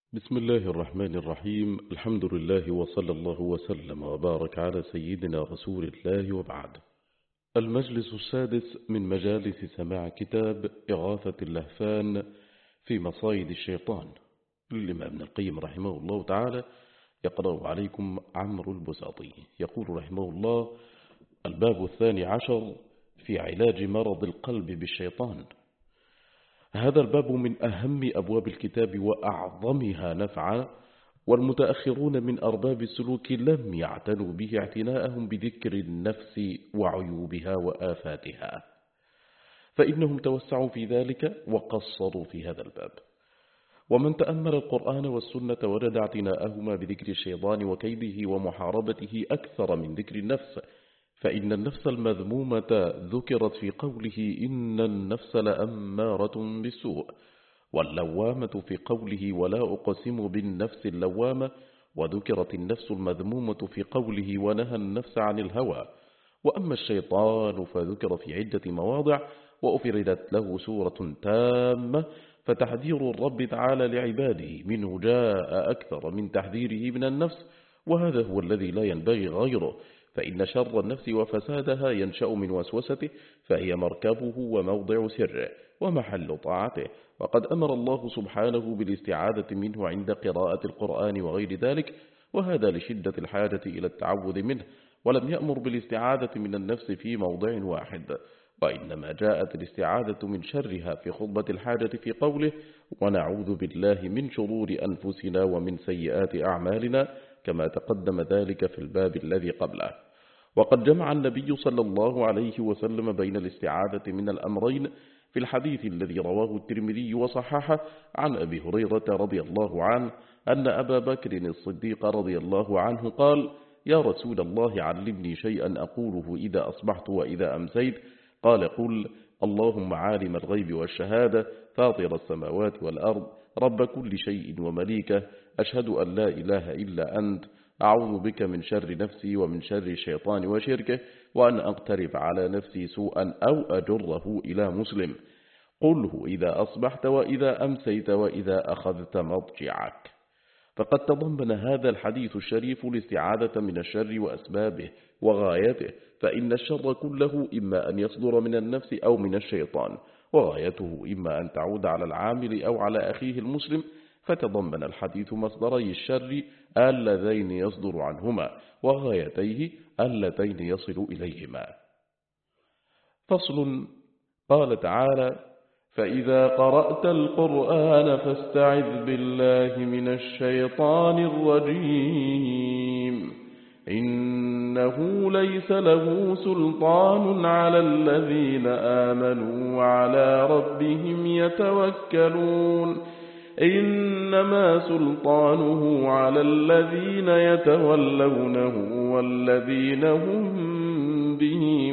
بسم الله الرحمن الرحيم. الحمد لله وصلى الله وسلم وبارك على سيدنا رسول الله وبعد. المجلس السادس من مجالس سماع كتاب إغاثة اللهفان في مصايد الشيطان للإمام ابن القيم رحمه الله تعالى، يقرأ عليكم عمرو البساطي. يقول رحمه الله: الباب 12 في علاج مرض القلب بالشيطان. هذا الباب من أهم أبواب الكتاب وأعظمها نفعا، والمتأخرون من أرباب السلوك لم يعتنوا به اعتناءهم بذكر النفس وعيوبها وآفاتها، فإنهم توسعوا في ذلك وقصروا في هذا الباب. ومن تأمل القرآن والسنة وجد اعتناءهما بذكر الشيطان وكيده ومحاربته أكثر من ذكر النفس، فإن النفس المذمومة ذكرت في قوله: إن النفس لأمارة بالسوء، واللوامة في قوله: ولا أقسم بالنفس اللوامة، وذكرت النفس المذمومة في قوله: ونهى النفس عن الهوى. وأما الشيطان فذكر في عدة مواضع وأفردت له سورة تامة، فتحذير الرب تعالى لعباده منه جاء أكثر من تحذيره من النفس، وهذا هو الذي لا ينبغي غيره، فإن شر النفس وفسادها ينشأ من وسوسته، فهي مركبه وموضع سره ومحل طاعته. وقد أمر الله سبحانه بالاستعاذة منه عند قراءة القرآن وغير ذلك، وهذا لشدة الحاجة إلى التعوذ منه، ولم يأمر بالاستعاذة من النفس في موضع واحد، وإنما جاءت الاستعاذة من شرها في خطبة الحاجة في قوله: ونعوذ بالله من شرور أنفسنا ومن سيئات أعمالنا، كما تقدم ذلك في الباب الذي قبله. وقد جمع النبي صلى الله عليه وسلم بين الاستعاذة من الأمرين في الحديث الذي رواه الترمذي وصححه عن أبي هريرة رضي الله عنه أن أبا بكر الصديق رضي الله عنه قال: يا رسول الله، علمني شيئا أقوله إذا أصبحت وإذا أمسيت. قال: قل: اللهم عالم الغيب والشهادة، فاطر السماوات والأرض، رب كل شيء ومليكه، أشهد أن لا إله إلا أنت، أعوذ بك من شر نفسي ومن شر الشيطان وشركه، وأن أقترف على نفسي سوءا أو أجره إلى مسلم. قله إذا أصبحت وإذا أمسيت وإذا أخذت مضجعك. فقد تضمن هذا الحديث الشريف الاستعاذة من الشر وأسبابه وغايته، فإن الشر كله إما أن يصدر من النفس أو من الشيطان، وغايته إما أن تعود على العامل أو على أخيه المسلم. فتضمن الحديث مصدري الشر اللذين يصدر عنهما، وغايتيه اللتين يصل إليهما. فصل. قال تعالى: فإذا قرأت القرآن فاستعذ بالله من الشيطان الرجيم، إنه ليس له سلطان على الذين آمنوا وعلى ربهم يتوكلون، إنما سلطانه على الذين يتولونه والذين هم به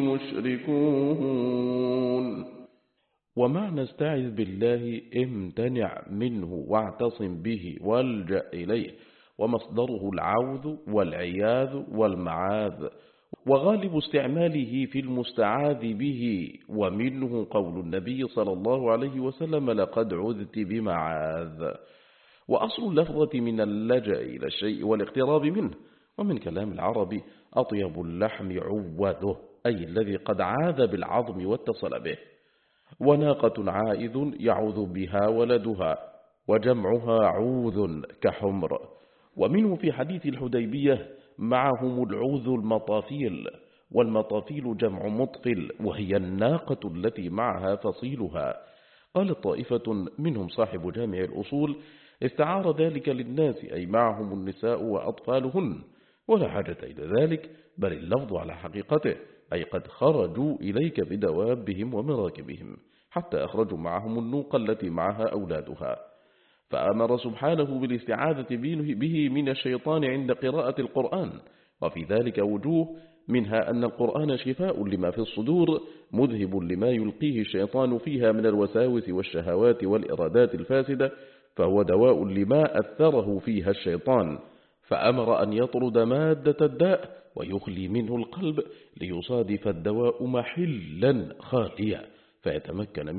مشركون. ومعنى استعذ بالله: امتنع منه واعتصم به والجأ إليه، ومصدره العوذ والعياذ والمعاذ، وغالب استعماله في المستعاذ به، ومنه قول النبي صلى الله عليه وسلم: لقد عذت بمعاذ. وأصل اللفظة من اللجأ إلى الشيء والاقتراب منه، ومن كلام العرب: أطيب اللحم عوذه، أي الذي قد عاذ بالعظم واتصل به. وناقة عائذ يعوذ بها ولدها، وجمعها عوذ كحمر. ومنه في حديث الحديبية: معهم العوذ المطافيل، والمطافيل جمع مطفل، وهي الناقة التي معها فصيلها. قال طائفة منهم صاحب جامع الأصول: استعار ذلك للناس، أي معهم النساء وأطفالهن، ولا حاجة إلى ذلك، بل اللفظ على حقيقته، أي قد خرجوا إليك بدوابهم ومراكبهم، حتى أخرجوا معهم النوق التي معها أولادها. فأمر سبحانه بالاستعاذة به من الشيطان عند قراءة القرآن، وفي ذلك وجوه، منها أن القرآن شفاء لما في الصدور، مذهب لما يلقيه الشيطان فيها من الوساوس والشهوات والإرادات الفاسدة، فهو دواء لما أثره فيها الشيطان، فأمر أن يطرد مادة الداء ويخلي منه القلب، ليصادف الدواء محلا خاليا فيتمكن منه،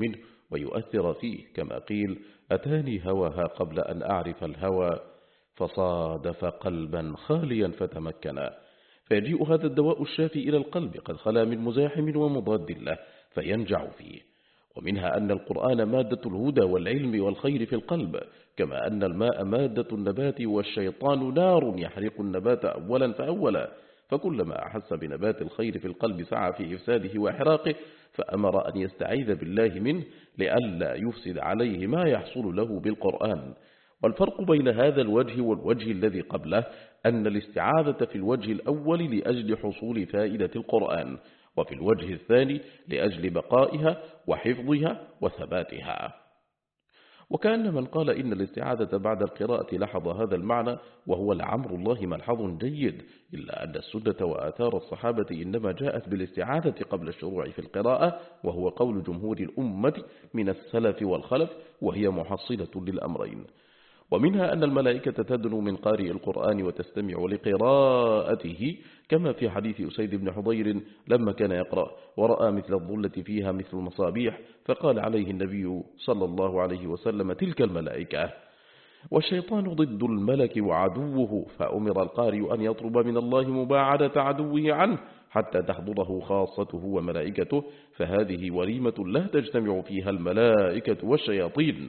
ويؤثر فيه، كما قيل: أتاني هواها قبل أن أعرف الهوى، فصادف قلبا خاليا فتمكنا. فيجيء هذا الدواء الشافي إلى القلب قد خلا من مزاحم ومضاد له فينجع فيه. ومنها أن القرآن مادة الهدى والعلم والخير في القلب، كما أن الماء مادة النبات، والشيطان نار يحرق النبات أولا فأولا، فكلما أحس بنبات الخير في القلب سعى في إفساده وإحراقه، فأمر أن يستعيذ بالله منه لئلا يفسد عليه ما يحصل له بالقرآن. والفرق بين هذا الوجه والوجه الذي قبله أن الاستعاذة في الوجه الأول لأجل حصول فائدة القرآن، وفي الوجه الثاني لأجل بقائها وحفظها وثباتها. وكأن من قال إن الاستعاذة بعد القراءة لاحظ هذا المعنى، وهو لعمر الله ملحظ جيد، إلا أن السنة وآثار الصحابة إنما جاءت بالاستعاذة قبل الشروع في القراءة، وهو قول جمهور الأمة من السلف والخلف، وهي محصلة للأمرين. ومنها أن الملائكة تدنو من قارئ القرآن وتستمع لقراءته، كما في حديث أسيد بن حضير لما كان يقرأ ورأى مثل الظلة فيها مثل المصابيح، فقال عليه النبي صلى الله عليه وسلم: تلك الملائكة. والشيطان ضد الملك وعدوه، فأمر القارئ أن يطلب من الله مباعدة عدوه عنه حتى تحضره خاصته وملائكته، فهذه وليمة لا تجتمع فيها الملائكة والشياطين.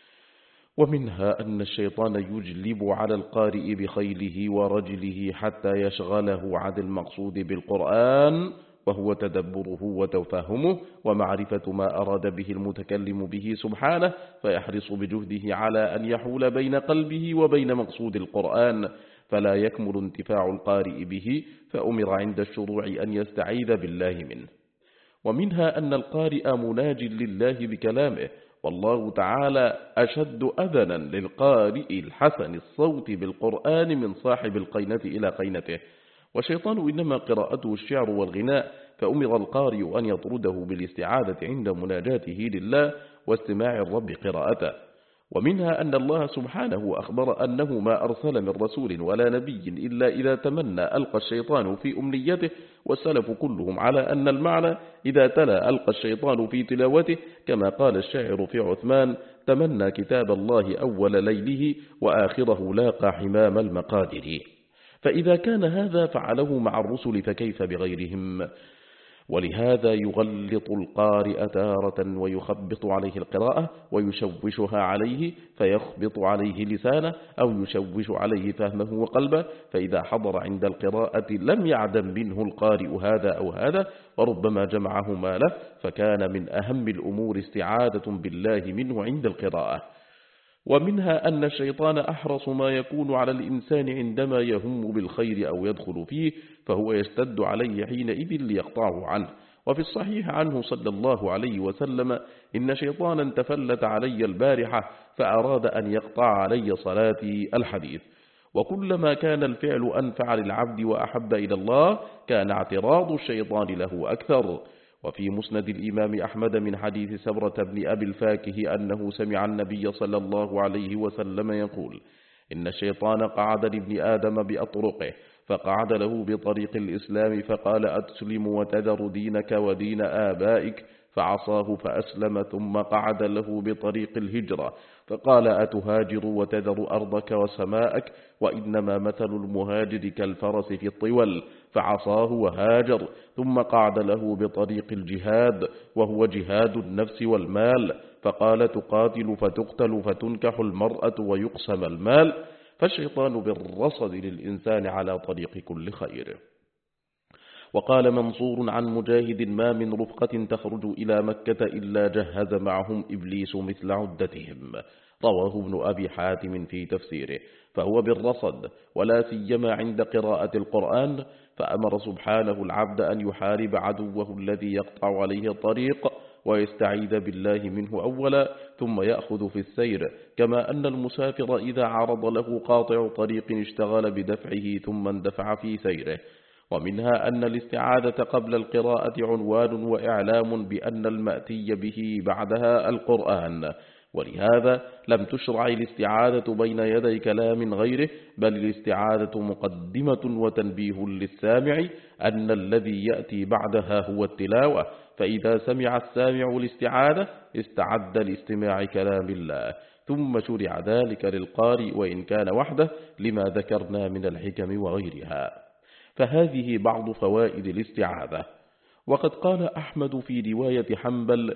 ومنها أن الشيطان يجلب على القارئ بخيله ورجله حتى يشغله عن المقصود بالقرآن، وهو تدبره وتفهمه ومعرفة ما أراد به المتكلم به سبحانه، فيحرص بجهده على أن يحول بين قلبه وبين مقصود القرآن، فلا يكمل انتفاع القارئ به، فأمر عند الشروع أن يستعيذ بالله منه. ومنها أن القارئ مناج لله بكلامه، والله تعالى أشد أذنا للقارئ الحسن الصوت بالقرآن من صاحب القينة إلى قينته. والشيطان إنما قراءته الشعر والغناء، فأمر القارئ أن يطرده بالاستعاذة عند مناجاته لله واستماع الرب قراءته. ومنها أن الله سبحانه أخبر أنه ما أرسل من رسول ولا نبي إلا إذا تمنى ألقى الشيطان في أمنيته، والسلف كلهم على أن المعنى إذا تلا ألقى الشيطان في تلاوته، كما قال الشاعر في عثمان: تمنى كتاب الله أول ليله وآخره لاقى حمام المقادر. فإذا كان هذا فعله مع الرسل فكيف بغيرهم؟ ولهذا يغلط القارئ تارة ويخبط عليه القراءة ويشوشها عليه فيخبط عليه لسانه، أو يشوش عليه فهمه وقلبه، فإذا حضر عند القراءة لم يعدم منه القارئ هذا أو هذا، وربما جمعهما له، فكان من أهم الأمور استعاذة بالله منه عند القراءة. ومنها أن الشيطان أحرص ما يكون على الإنسان عندما يهم بالخير أو يدخل فيه، فهو يشتد عليه حينئذ ليقطعه عنه. وفي الصحيح عنه صلى الله عليه وسلم: إن شيطانا تفلت علي البارحة فأراد أن يقطع علي صلاتي، الحديث. وكلما كان الفعل أنفع للعبد وأحب إلى الله كان اعتراض الشيطان له أكثر. وفي مسند الإمام أحمد من حديث سبرة بن أبي الفاكه أنه سمع النبي صلى الله عليه وسلم يقول: إن الشيطان قعد لابن آدم بأطرقه، فقعد له بطريق الإسلام فقال: أتسلم وتذر دينك ودين آبائك، فعصاه فأسلم، ثم قعد له بطريق الهجرة فقال: أتهاجر وتذر أرضك وسماءك، وإنما مثل المهاجر كالفرس في الطول، فعصاه وهاجر، ثم قعد له بطريق الجهاد وهو جهاد النفس والمال، فقال: تقاتل فتقتل فتنكح المرأة ويقسم المال. فالشيطان بالرصد للإنسان على طريق كل خير. وقال منصور عن مجاهد: ما من رفقة تخرج إلى مكة إلا جهز معهم إبليس مثل عدتهم، رواه ابن أبي حاتم في تفسيره. فهو بالرصد، ولا سيما عند قراءة القرآن، فأمر سبحانه العبد أن يحارب عدوه الذي يقطع عليه الطريق ويستعيذ بالله منه أولا، ثم يأخذ في السير، كما أن المسافر إذا عرض له قاطع طريق اشتغل بدفعه ثم اندفع في سيره. ومنها أن الاستعاذة قبل القراءة عنوان وإعلام بأن المأتي به بعدها القرآن، ولهذا لم تشرع الاستعاذة بين يدي كلام غيره، بل الاستعاذة مقدمة وتنبيه للسامع أن الذي يأتي بعدها هو التلاوة، فإذا سمع السامع الاستعاذة استعد لاستماع كلام الله، ثم شرع ذلك للقارئ وإن كان وحده لما ذكرنا من الحكم وغيرها. فهذه بعض فوائد الاستعاذة. وقد قال أحمد في رواية حنبل: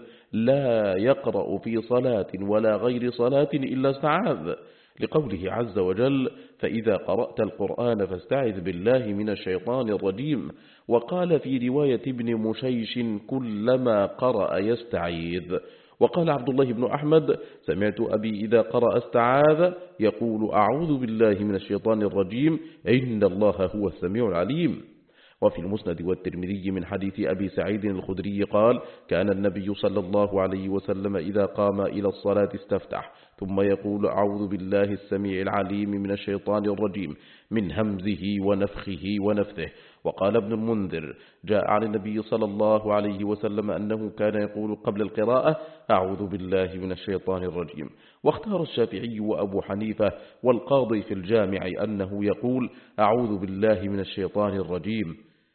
لا يقرأ في صلاة ولا غير صلاة إلا استعاذ، لقوله عز وجل: فإذا قرأت القرآن فاستعذ بالله من الشيطان الرجيم. وقال في رواية ابن مشيش: كلما قرأ يستعيذ. وقال عبد الله بن أحمد: سمعت أبي إذا قرأ استعاذ يقول: أعوذ بالله من الشيطان الرجيم، إن الله هو السميع العليم. وفي المسند والترمذي من حديث أبي سعيد الخدري قال: كان النبي صلى الله عليه وسلم إذا قام إلى الصلاة استفتح ثم يقول: أعوذ بالله السميع العليم من الشيطان الرجيم من همزه ونفخه ونفثه. وقال ابن المنذر: جاء عن النبي صلى الله عليه وسلم أنه كان يقول قبل القراءة: أعوذ بالله من الشيطان الرجيم. واختار الشافعي وأبو حنيفة والقاضي في الجامع أنه يقول: أعوذ بالله من الشيطان الرجيم،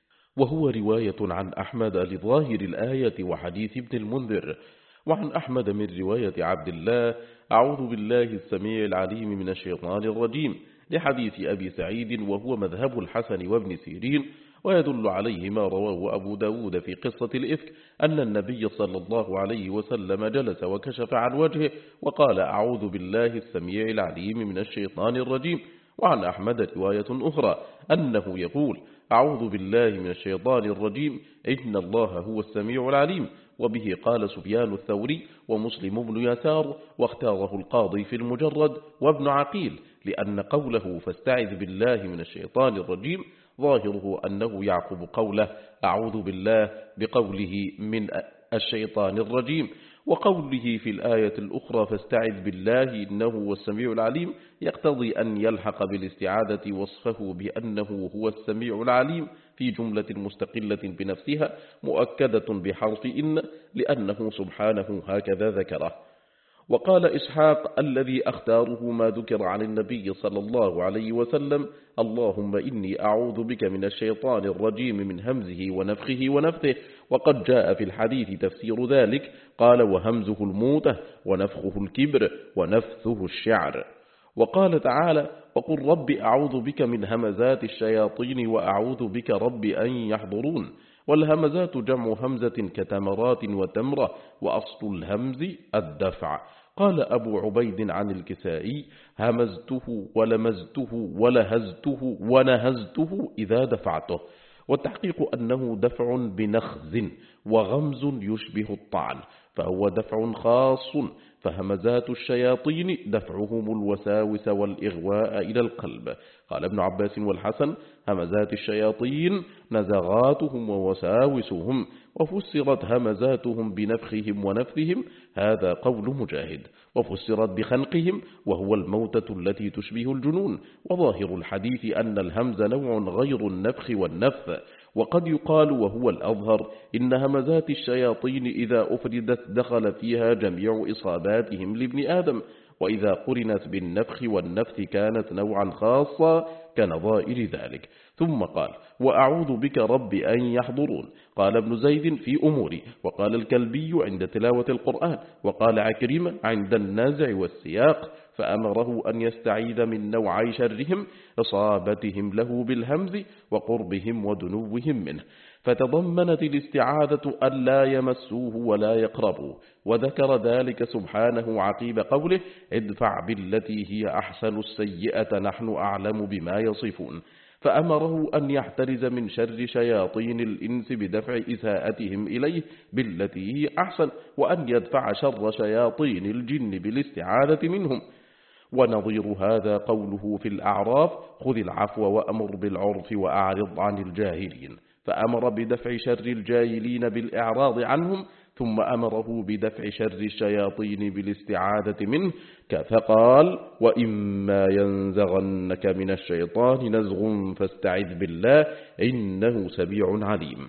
وهو رواية عن أحمد لظاهر الآية وحديث ابن المنذر. وعن أحمد من رواية عبد الله: أعوذ بالله السميع العليم من الشيطان الرجيم، لحديث أبي سعيد، وهو مذهب الحسن وابن سيرين. ويدل عليه ما رواه أبو داود في قصة الإفك أن النبي صلى الله عليه وسلم جلس وكشف عن وجهه وقال: أعوذ بالله السميع العليم من الشيطان الرجيم. وعن أحمد رواية أخرى أنه يقول: أعوذ بالله من الشيطان الرجيم، إن الله هو السميع العليم. وبه قال سفيان الثوري ومسلم بن يسار، واختاره القاضي في المجرد وابن عقيل، لأن قوله فاستعذ بالله من الشيطان الرجيم ظاهره أنه يعقب قوله أعوذ بالله بقوله من الشيطان الرجيم. وقوله في الآية الأخرى فاستعذ بالله إنه هو السميع العليم يقتضي أن يلحق بالاستعاذة وصفه بأنه هو السميع العليم في جملة مستقلة بنفسها مؤكدة بحرف إن، لأنه سبحانه هكذا ذكره. وقال إسحاق: الذي أختاره ما ذكر عن النبي صلى الله عليه وسلم: اللهم إني أعوذ بك من الشيطان الرجيم من همزه ونفخه ونفثه. وقد جاء في الحديث تفسير ذلك، قال: وهمزه الموتة ونفخه الكبر ونفثه الشعر. وقال تعالى: وقل رب أعوذ بك من همزات الشياطين وأعوذ بك رب أن يحضرون. والهمزات جمع همزة كتمرات وتمرة، وأصل الهمز الدفع. قال أبو عبيد عن الكسائي: همزته ولمزته ولهزته ونهزته إذا دفعته. والتحقيق أنه دفع بنخز، وغمز يشبه الطعن، فهو دفع خاص. فهمزات الشياطين دفعهم الوساوس والإغواء إلى القلب. قال ابن عباس والحسن: همزات الشياطين نزغاتهم ووساوسهم. وفسرت همزاتهم بنفخهم ونفثهم، هذا قول مجاهد. وفسرت بخنقهم، وهو الموتة التي تشبه الجنون. وظاهر الحديث أن الهمز نوع غير النفخ والنفث. وقد يقال وهو الأظهر إن همزات الشياطين إذا أفردت دخل فيها جميع إصاباتهم لابن آدم، وإذا قرنت بالنفخ والنفث كانت نوعا خاصا كنظائر ذلك. ثم قال: وأعوذ بك رب أن يحضرون. قال ابن زيد في أموري، وقال الكلبي عند تلاوة القرآن، وقال عكرمة عند النازع والسياق. فأمره أن يستعيذ من نوعي شرهم: إصابتهم له بالهمز وقربهم ودنوهم منه. فتضمنت الاستعاذة أن لا يمسوه ولا يقربوا. وذكر ذلك سبحانه عقيب قوله: ادفع بالتي هي أحسن السيئة نحن أعلم بما يصفون. فأمره أن يحترز من شر شياطين الإنس بدفع إساءتهم إليه بالتي هي أحسن، وأن يدفع شر شياطين الجن بالاستعاذة منهم. ونظير هذا قوله في الأعراف: خذ العفو وأمر بالعرف وأعرض عن الجاهلين. فأمر بدفع شر الجاهلين بالإعراض عنهم، ثم أمره بدفع شر الشياطين بالاستعاذة منه، فقال: وإما ينزغنك من الشيطان نزغ فاستعذ بالله إنه سميع عليم.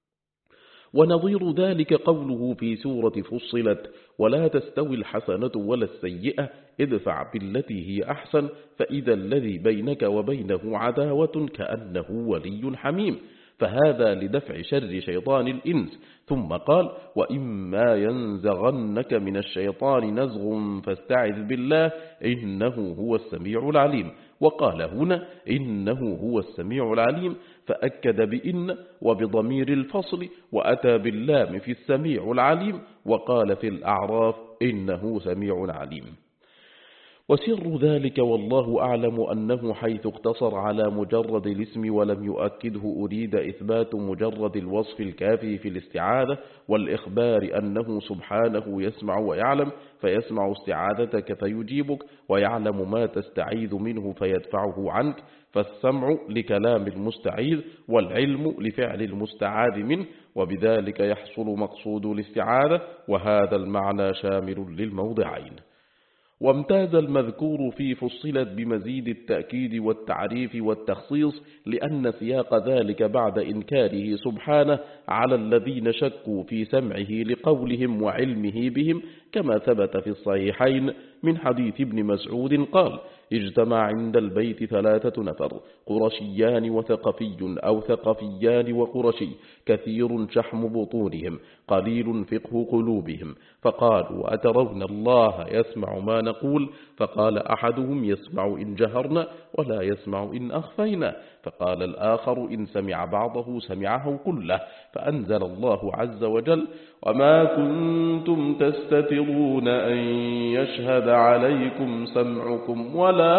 ونظير ذلك قوله في سورة فصلت: ولا تستوي الحسنة ولا السيئة ادفع بالتي هي أحسن فإذا الذي بينك وبينه عداوة كأنه ولي حميم. فهذا لدفع شر شيطان الإنس. ثم قال: وإما ينزغنك من الشيطان نزغ فاستعذ بالله إنه هو السميع العليم. وقال هنا: إنه هو السميع العليم، فأكد بإن وبضمير الفصل، وأتى باللام في السميع العليم، وقال في الأعراف: إنه سميع عليم. وسر ذلك والله أعلم أنه حيث اقتصر على مجرد الاسم ولم يؤكده أريد إثبات مجرد الوصف الكافي في الاستعاذة والإخبار أنه سبحانه يسمع ويعلم، فيسمع استعاذتك فيجيبك، ويعلم ما تستعيذ منه فيدفعه عنك، فالسمع لكلام المستعيذ والعلم لفعل المستعاذ منه، وبذلك يحصل مقصود الاستعاذة، وهذا المعنى شامل للموضعين. وامتاز المذكور في فصلت بمزيد التأكيد والتعريف والتخصيص، لأن سياق ذلك بعد إنكاره سبحانه على الذين شكوا في سمعه لقولهم وعلمه بهم، كما ثبت في الصحيحين من حديث ابن مسعود قال: اجتمع عند البيت 3 نفر، قرشيان وثقفي أو ثقفيان وقرشي، كثير شحم بطونهم قليل فقه قلوبهم، فقالوا: أترون الله يسمع ما نقول؟ فقال أحدهم: يسمع إن جهرنا ولا يسمع إن أخفينا. فقال الآخر: إن سمع بعضه سمعه كله. فأنزل الله عز وجل: وما كنتم تستترون أن يشهد عليكم سمعكم ولا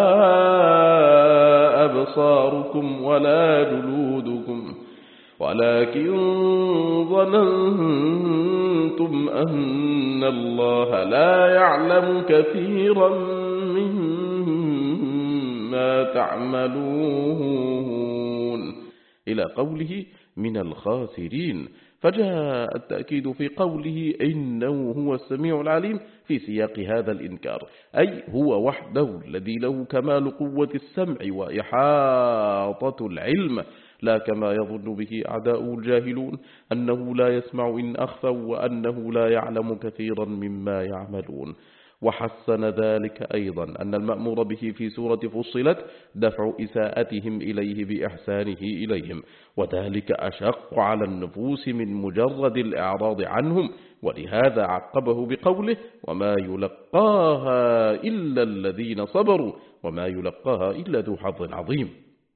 أبصاركم ولا جلودكم ولكن ظننتم أن الله لا يعلم كثيرا مما تعملون، إلى قوله: من الخاسرين. فجاء التأكيد في قوله: إنه هو السميع العليم في سياق هذا الإنكار، أي هو وحده الذي له كمال قوة السمع وإحاطة العلم، لا كما يظن به أعداؤه الجاهلون أنه لا يسمع إن أخفوا وأنه لا يعلم كثيرا مما يعملون. وحسن ذلك أيضا أن المأمور به في سورة فصلت دفع إساءتهم إليه بإحسانه إليهم، وذلك أشق على النفوس من مجرد الإعراض عنهم، ولهذا عقبه بقوله: وما يلقاها إلا الذين صبروا وما يلقاها إلا ذو حظ عظيم.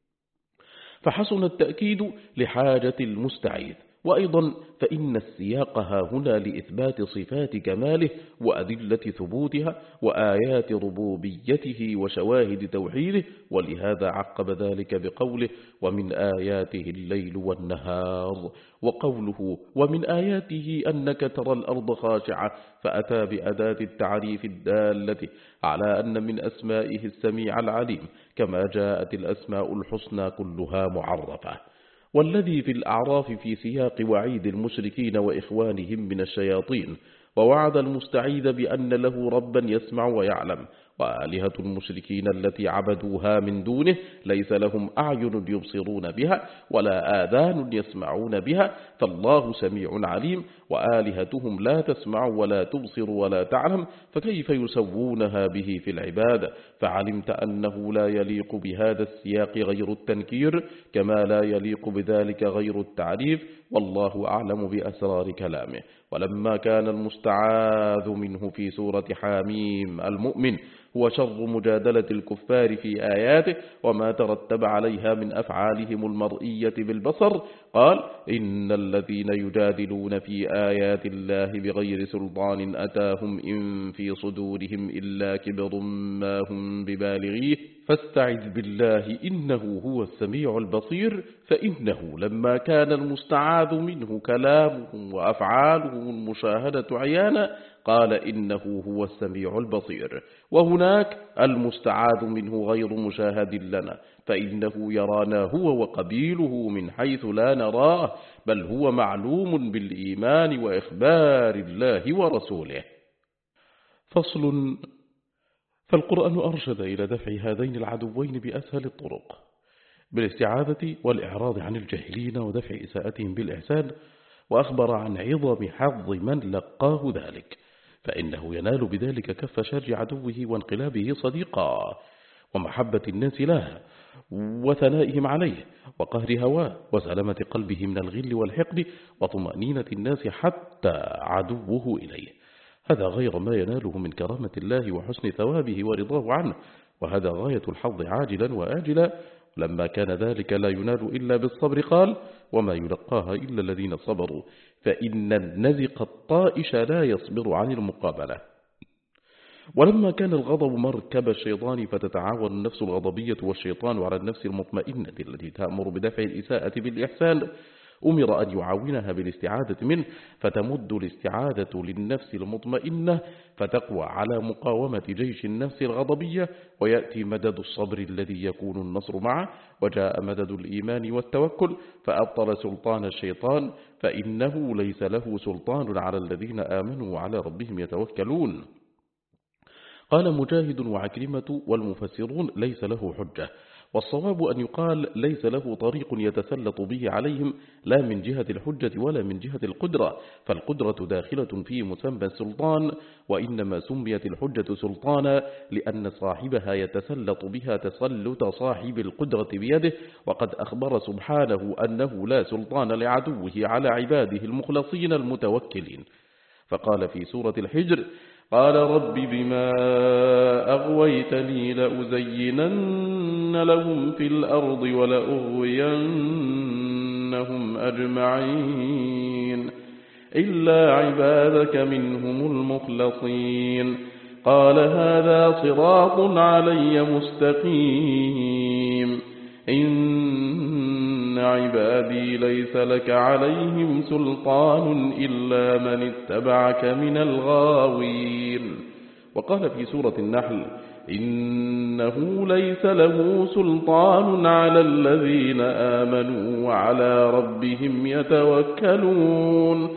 فحسن التأكيد لحاجة المستعيذ. وأيضا فإن السياق هنا لإثبات صفات كماله وأدلة ثبوتها وآيات ربوبيته وشواهد توحيده، ولهذا عقب ذلك بقوله: ومن آياته الليل والنهار، وقوله: ومن آياته أنك ترى الأرض خاشعة، فأتى بأداة التعريف الدالة على أن من أسمائه السميع العليم، كما جاءت الأسماء الحسنى كلها معرفة. والذي في الأعراف في سياق وعيد المشركين وإخوانهم من الشياطين، ووعد المستعيذ بأن له ربا يسمع ويعلم. وآلهة المشركين التي عبدوها من دونه ليس لهم أعين يبصرون بها ولا آذان يسمعون بها، فالله سميع عليم، وآلهتهم لا تسمع ولا تبصر ولا تعلم، فكيف يسوونها به في العبادة؟ فعلمت أنه لا يليق بهذا السياق غير التنكير، كما لا يليق بذلك غير التعريف، والله أعلم بأسرار كلامه. ولما كان المستعاذ منه في سورة حاميم المؤمن هو شر مجادلة الكفار في آياته وما ترتب عليها من أفعالهم المرئية بالبصر، قال: إن الذين يجادلون في آيات الله بغير سلطان أتاهم إن في صدورهم إلا كبر ما هم ببالغيه فاستعذ بالله إنه هو السميع البصير. فإنه لما كان المستعاذ منه كلامهم وأفعالهم المشاهدة عيانا قال: إنه هو السميع البصير. وهناك المستعاذ منه غير مشاهد لنا، فإنه يرانا هو وقبيله من حيث لا نراه، بل هو معلوم بالإيمان وإخبار الله ورسوله. فصل. فالقرآن أرشد إلى دفع هذين العدوين بأسهل الطرق، بالاستعاذة والإعراض عن الجاهلين ودفع إساءتهم بالإحسان، وأخبر عن عظم حظ من لقاه ذلك، فإنه ينال بذلك كف شر عدوه وانقلابه صديقا ومحبة الناس له، وثنائهم عليه وقهر هواه وسلامة قلبه من الغل والحقد وطمأنينة الناس حتى عدوه إليه. هذا غير ما يناله من كرامة الله وحسن ثوابه ورضاه عنه، وهذا غاية الحظ عاجلا وآجلا. لما كان ذلك لا ينال إلا بالصبر قال: وما يلقاها إلا الذين صبروا فإن النزق الطائش لا يصبر عن المقابلة. ولما كان الغضب مركب الشيطان فتتعاون النفس الغضبية والشيطان على النفس المطمئنة التي تأمر بدفع الإساءة بالإحسان، أمر أن يعاونها بالاستعادة منه، فتمد الاستعادة للنفس المطمئنة فتقوى على مقاومة جيش النفس الغضبية، ويأتي مدد الصبر الذي يكون النصر معه، وجاء مدد الإيمان والتوكل فأبطل سلطان الشيطان، فإنه ليس له سلطان على الذين آمنوا وعلى ربهم يتوكلون. قال مجاهد وعكرمة والمفسرون: ليس له حجة. والصواب أن يقال: ليس له طريق يتسلط به عليهم، لا من جهة الحجة ولا من جهة القدرة، فالقدرة داخلة في مسمى السلطان، وإنما سميت الحجة سلطانا لأن صاحبها يتسلط بها تسلط صاحب القدرة بيده، وقد أخبر سبحانه أنه لا سلطان لعدوه على عباده المخلصين المتوكلين. فقال في سورة الحجر: قال رب بما أغويتني لأزينن لهم في الأرض ولأغوينهم أجمعين إلا عبادك منهم المخلصين. قال هذا صراط علي مستقيم إن عبادي ليس لك عليهم سلطان إلا من اتبعك من الغاوين. وقال في سورة النحل: إنه ليس له سلطان على الذين آمنوا وعلى ربهم يتوكلون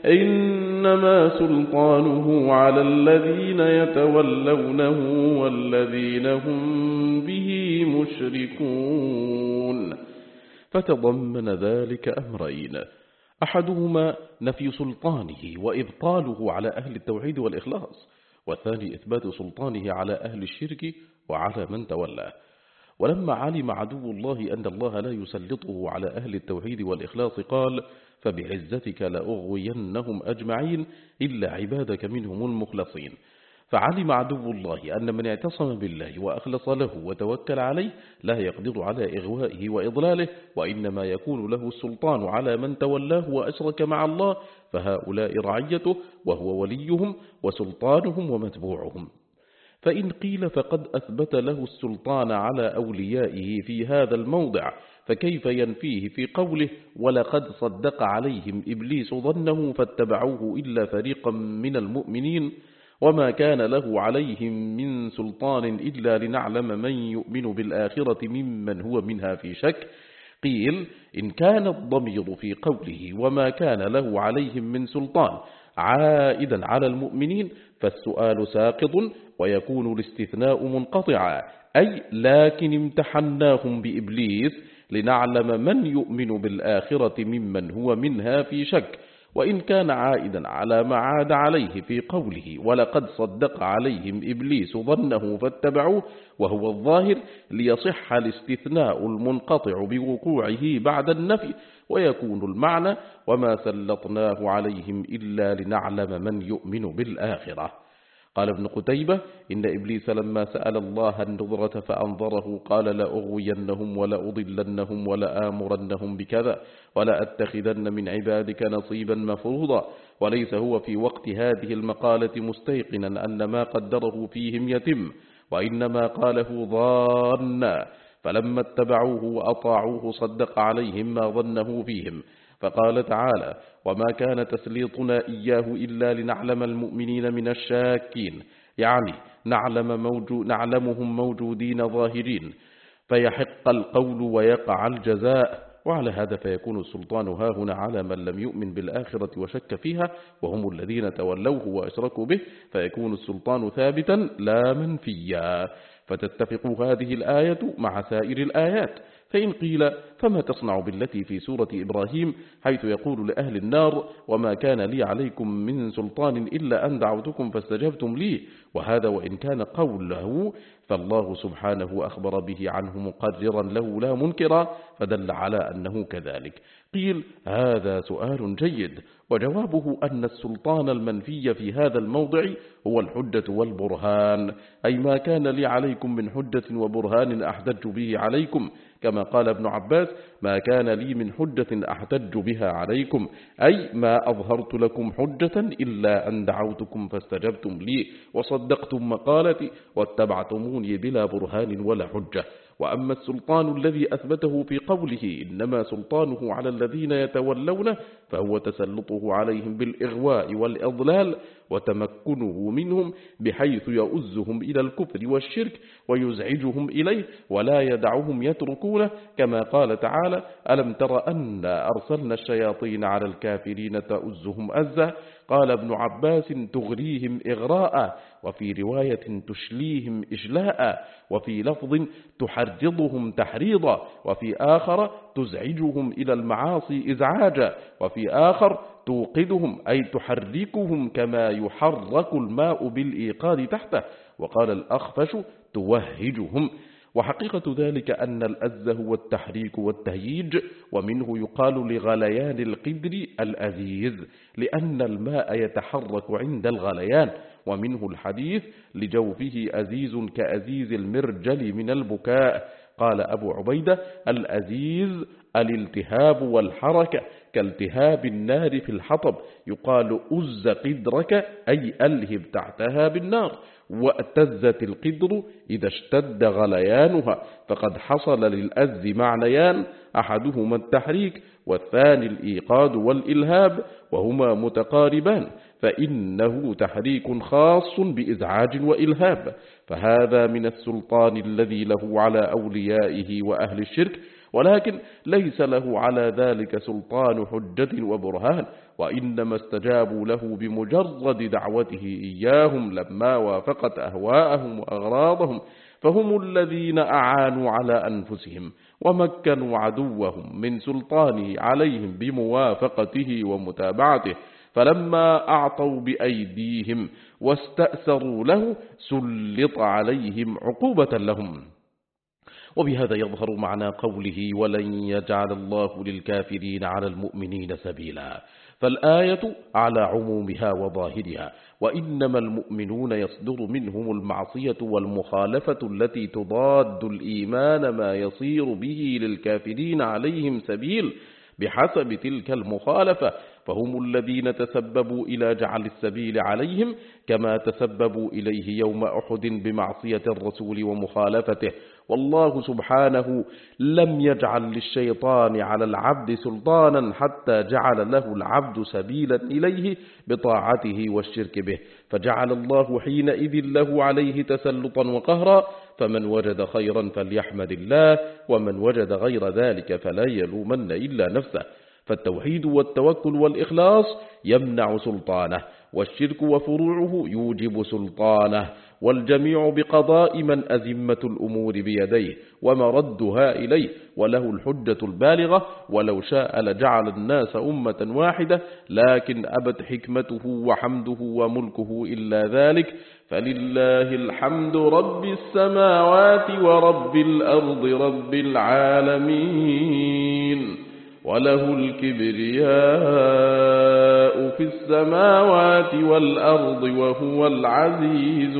إنما سلطانه على الذين يتولونه والذين هم به مشركون. فتضمن ذلك أمرين: أحدهما نفي سلطانه وإبطاله على أهل التوحيد والإخلاص، والثاني إثبات سلطانه على أهل الشرك وعلى من تولاه. ولما علم عدو الله أن الله لا يسلطه على أهل التوحيد والإخلاص قال: فبعزتك لأغوينهم أجمعين إلا عبادك منهم المخلصين. فعلم عدو الله أن من اعتصم بالله وأخلص له وتوكل عليه لا يقدر على إغوائه وإضلاله، وإنما يكون له السلطان على من تولاه وأشرك مع الله، فهؤلاء رعيته وهو وليهم وسلطانهم ومتبوعهم. فإن قيل فقد أثبت له السلطان على أوليائه في هذا الموضع، فكيف ينفيه في قوله: ولقد صدق عليهم إبليس ظنه فاتبعوه إلا فريقا من المؤمنين، وما كان له عليهم من سلطان إلا لنعلم من يؤمن بالآخرة ممن هو منها في شك. قيل: إن كان الضمير في قوله وما كان له عليهم من سلطان عائدا على المؤمنين فالسؤال ساقط، ويكون الاستثناء منقطعا، أي لكن امتحناهم بإبليس لنعلم من يؤمن بالآخرة ممن هو منها في شك. وإن كان عائدا على ما عاد عليه في قوله ولقد صدق عليهم إبليس ظنه فاتبعوه وهو الظاهر، ليصح الاستثناء المنقطع بوقوعه بعد النفي، ويكون المعنى: وما سلطناه عليهم إلا لنعلم من يؤمن بالآخرة. قال ابن قتيبة: إن إبليس لما سأل الله النظرة فأنظره قال: لأغوينهم ولأضلنهم ولآمرنهم بكذا ولأتخذن من عبادك نصيبا مفروضا. وليس هو في وقت هذه المقالة مستيقنا أن ما قدره فيهم يتم، وإنما قاله ظانا، فلما اتبعوه وأطاعوه صدق عليهم ما ظنه فيهم. فقال تعالى: وما كان تسليطنا إياه إلا لنعلم المؤمنين من الشاكين، يعني نعلمهم موجودين ظاهرين فيحق القول ويقع الجزاء. وعلى هذا فيكون السلطان هاهنا على من لم يؤمن بالآخرة وشك فيها وهم الذين تولوه وأشركوا به، فيكون السلطان ثابتا لا منفيا. فتتفق هذه الآية مع سائر الآيات. فإن قيل فما تصنع بالتي في سورة إبراهيم حيث يقول لأهل النار وما كان لي عليكم من سلطان إلا أن دعوتكم فاستجبتم لي، وهذا وإن كان قوله فالله سبحانه أخبر به عنه مقررا له لا منكرا، فدل على أنه كذلك. قيل هذا سؤال جيد، وجوابه أن السلطان المنفي في هذا الموضع هو الحجة والبرهان، أي ما كان لي عليكم من حجة وبرهان أحتج به عليكم، كما قال ابن عباس ما كان لي من حجة أحتج بها عليكم، أي ما أظهرت لكم حجة إلا أن دعوتكم فاستجبتم لي وصدقتم مقالتي واتبعتموني بلا برهان ولا حجة. وأما السلطان الذي أثبته في قوله إنما سلطانه على الذين يتولونه، فهو تسلطه عليهم بالإغواء والإضلال وتمكنه منهم بحيث يؤزهم إلى الكفر والشرك ويزعجهم إليه ولا يدعهم يتركونه، كما قال تعالى ألم تر أن أرسلنا الشياطين على الكافرين تؤزهم أزا. قال ابن عباس تغريهم إغراء، وفي رواية تشليهم إشلاء، وفي لفظ تحرضهم تحريضا، وفي آخر تزعجهم إلى المعاصي إزعاجا، وفي آخر توقدهم أي تحركهم كما يحرك الماء بالإيقاد تحته. وقال الأخفش توهجهم. وحقيقة ذلك أن الأز هو التحريك والتهييج، ومنه يقال لغليان القدر الأزيز لأن الماء يتحرك عند الغليان، ومنه الحديث لجوفه أزيز كأزيز المرجل من البكاء. قال أبو عبيدة الأزيز الالتهاب والحركة كالتهاب النار في الحطب، يقال أز قدرك أي ألهب تحتها بالنار، واأتزت القدر إذا اشتد غليانها، فقد حصل للأز معنيان أحدهما التحريك والثاني الإيقاد والإلهاب، وهما متقاربان، فإنه تحريك خاص بإزعاج وإلهاب. فهذا من السلطان الذي له على أوليائه وأهل الشرك، ولكن ليس له على ذلك سلطان حجة وبرهان، وإنما استجابوا له بمجرد دعوته إياهم لما وافقت أهواءهم وأغراضهم، فهم الذين أعانوا على أنفسهم ومكنوا عدوهم من سلطانه عليهم بموافقته ومتابعته، فلما أعطوا بأيديهم واستأثروا له سلط عليهم عقوبة لهم. وبهذا يظهر معنى قوله ولن يجعل الله للكافرين على المؤمنين سبيلا، فالآية على عمومها وظاهرها، وإنما المؤمنون يصدر منهم المعصية والمخالفة التي تضاد الإيمان ما يصير به للكافرين عليهم سبيل بحسب تلك المخالفة، فهم الذين تسببوا إلى جعل السبيل عليهم كما تسببوا إليه يوم أحد بمعصية الرسول ومخالفته. والله سبحانه لم يجعل للشيطان على العبد سلطانا حتى جعل له العبد سبيلا إليه بطاعته والشرك به، فجعل الله حينئذ له عليه تسلطا وقهرا، فمن وجد خيرا فليحمد الله، ومن وجد غير ذلك فلا يلومن إلا نفسه. فالتوحيد والتوكل والإخلاص يمنع سلطانه، والشرك وفروعه يوجب سلطانه، والجميع بقضاء من أزمة الأمور بيديه ومردها إليه، وله الحجة البالغة، ولو شاء لجعل الناس أمة واحدة، لكن أبت حكمته وحمده وملكه إلا ذلك، فلله الحمد رب السماوات ورب الأرض رب العالمين، وله الكبرياء في السماوات والأرض وهو العزيز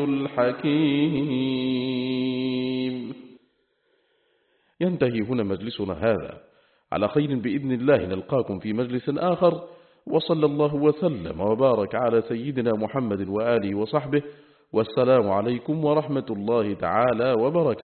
الحكيم. ينتهي هنا مجلسنا هذا، على خير بإذن الله نلقاكم في مجلس آخر، وصلى الله وسلم وبارك على سيدنا محمد وآله وصحبه، والسلام عليكم ورحمة الله تعالى وبركاته.